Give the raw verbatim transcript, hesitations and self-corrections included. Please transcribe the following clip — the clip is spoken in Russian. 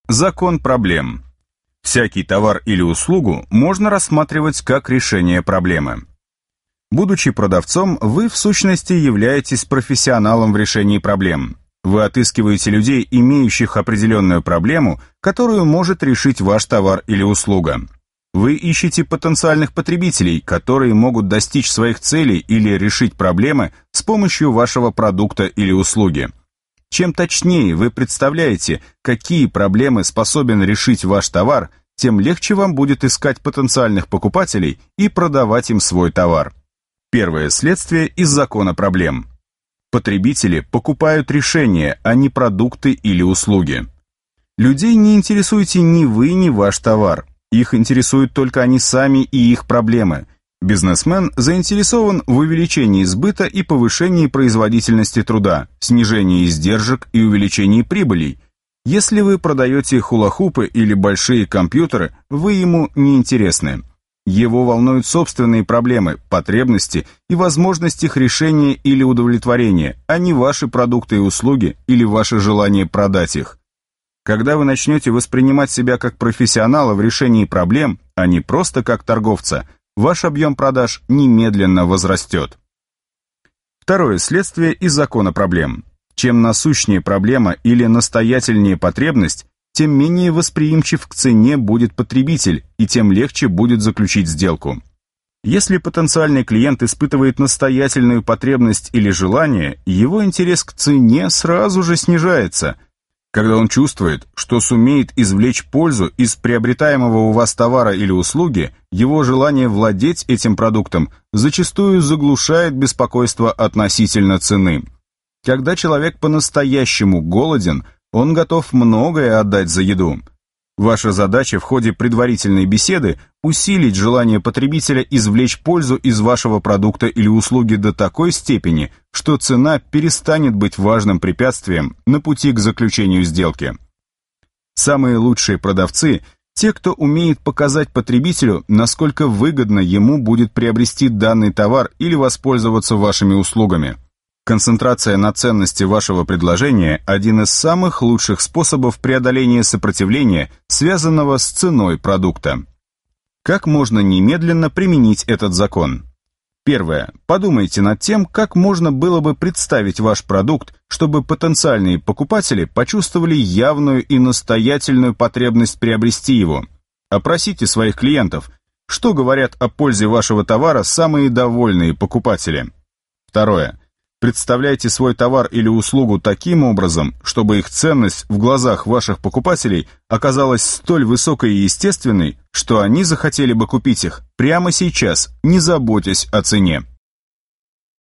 Закон проблем. Всякий товар или услугу можно рассматривать как решение проблемы. Будучи продавцом, вы в сущности являетесь профессионалом в решении проблем. Вы отыскиваете людей, имеющих определенную проблему, которую может решить ваш товар или услуга. Вы ищете потенциальных потребителей, которые могут достичь своих целей или решить проблемы с помощью вашего продукта или услуги. Чем точнее вы представляете, какие проблемы способен решить ваш товар, тем легче вам будет искать потенциальных покупателей и продавать им свой товар. Первое следствие из закона проблем. Потребители покупают решения, а не продукты или услуги. Людей не интересуете ни вы, ни ваш товар. Их интересуют только они сами и их проблемы. Бизнесмен заинтересован в увеличении сбыта и повышении производительности труда, снижении издержек и увеличении прибылей. Если вы продаете хула-хупы или большие компьютеры, вы ему не интересны. Его волнуют собственные проблемы, потребности и возможность их решения или удовлетворения, а не ваши продукты и услуги или ваше желание продать их. Когда вы начнете воспринимать себя как профессионала в решении проблем, а не просто как торговца, ваш объем продаж немедленно возрастет. Второе следствие из закона проблем. Чем насущнее проблема или настоятельнее потребность, тем менее восприимчив к цене будет потребитель, и тем легче будет заключить сделку. Если потенциальный клиент испытывает настоятельную потребность или желание, его интерес к цене сразу же снижается. Когда он чувствует, что сумеет извлечь пользу из приобретаемого у вас товара или услуги, его желание владеть этим продуктом зачастую заглушает беспокойство относительно цены. Когда человек по-настоящему голоден, он готов многое отдать за еду. Ваша задача в ходе предварительной беседы усилить желание потребителя извлечь пользу из вашего продукта или услуги до такой степени, что цена перестанет быть важным препятствием на пути к заключению сделки. Самые лучшие продавцы – те, кто умеет показать потребителю, насколько выгодно ему будет приобрести данный товар или воспользоваться вашими услугами. Концентрация на ценности вашего предложения – один из самых лучших способов преодоления сопротивления, связанного с ценой продукта. Как можно немедленно применить этот закон? Первое. Подумайте над тем, как можно было бы представить ваш продукт, чтобы потенциальные покупатели почувствовали явную и настоятельную потребность приобрести его. Опросите своих клиентов, что говорят о пользе вашего товара самые довольные покупатели. Второе. Представляйте свой товар или услугу таким образом, чтобы их ценность в глазах ваших покупателей оказалась столь высокой и естественной, что они захотели бы купить их прямо сейчас, не заботясь о цене.